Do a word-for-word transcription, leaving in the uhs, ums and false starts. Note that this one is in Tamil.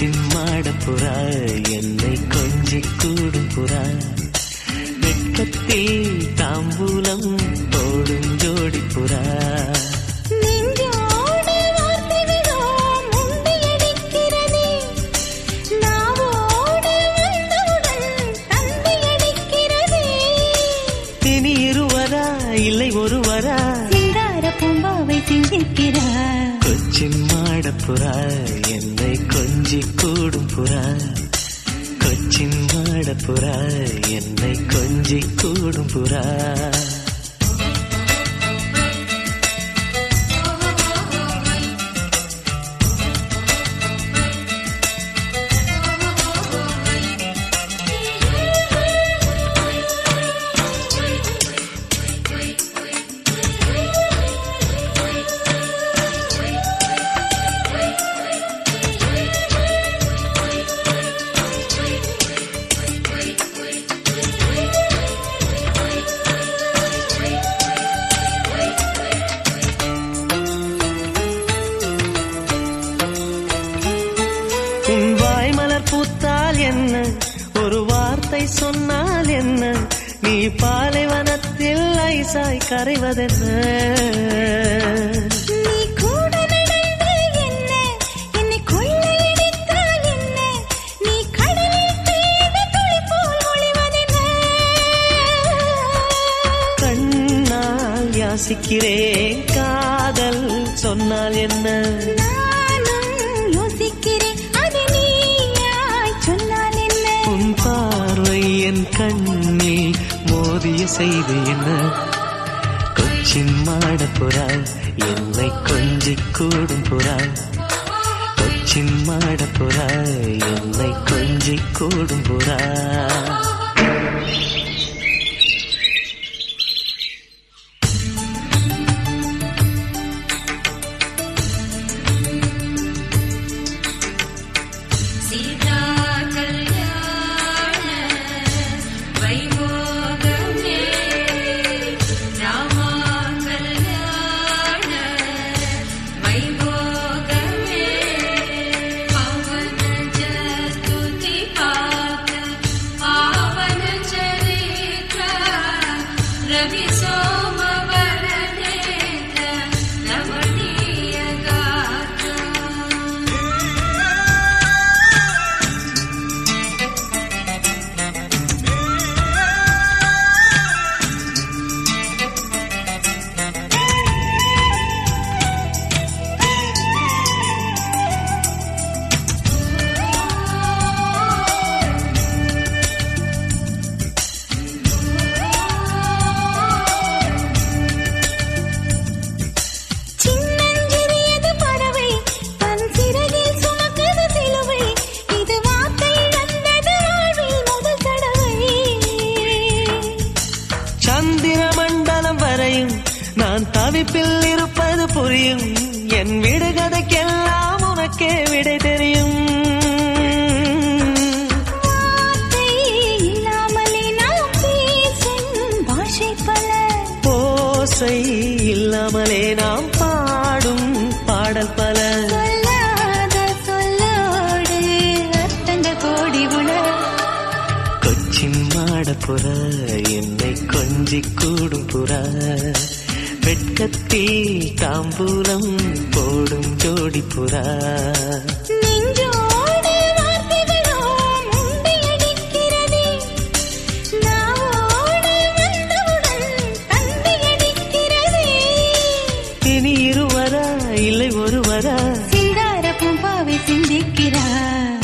கொச்சின் மாடப்புறா என்னை கொஞ்சி கூடும் புறா வெட்கத்தில் தாம்பூலம் போடும் ஜோடி புறா இனி இருவரா இல்லை ஒருவரா சிங்கார பூம்பாவை சிந்திக்கிறார் கொச்சின் மாடப்புறா என்னை கொஞ்சி கூடும் புறா கொச்சின் மாடப்புறா என்னை கொஞ்சி கூடும் புறா உன் வாய்மலர் பூத்தால் என்ன ஒரு வார்த்தை சொன்னால் என்ன நீ பாலைவனத்தில் ஐசாய் கரைவதென்ன நீ கூட நடந்து என்ன என்னை கொள்ளையடித்தால் என்ன நீ கடலில் பெய்த துளி போல் ஒளிவதென்ன கண்ணால் யாசிக்கிறேன் காதல் சொன்னால் என்ன நானும் யோசிக்கிறேன் அது நீயாய் சொன்னால் என்ன உன் பார்வை என் கண்ணில் மோதிய செய்தி என்ன கொச்சின் மாடப்புறா என்னை கொஞ்சி கூடும் புறா கொச்சின் மாடப்புறா என்னை கொஞ்சி கூடும் புறா சீதா கல்யாண வைபோகமே ராமா கல்யாண வைபோகமே பவன ஜஸ்துதி பாத பாவன சரித்ர ரவி சோமவர நேತ್ರ ரமணீய காத்ர சின்னஞ்சிறியது பறவை தன் சிறகில் சுமக்குது சிலுவை இது வார்த்தை இழந்தது வாழ்வில் முதல் தடவை சந்திர மண்டலம் வரையும் நான் தவிப்பில் இருப்பது புரியும் என் விடுகதைக்கெல்லாம் உனக்கே விடை தெரியும் வார்த்தை இல்லாமலே நாம் பேசும் பாஷை பல ஓசை இல்லாமலே நாம் பாடும் பாடல் பல சொல்லாத சொல்லோடு அர்த்தங்கள் கோடி உணர் கொச்சின் மாடப்புறா என்னை கொஞ்சி கூடும் புறா வெட்கத்தில் தாம்பூலம் போடும் ஜோடி புறா நெஞ்சோடு வார்த்தைகளோ முண்டியடிக்கிறதே நாவோடு வந்தவுடன் தந்தியடிக்கிறதே இனி இருவரா இல்லை ஒருவரா சிங்கார பூம்பாவை சிந்திக்கிறார்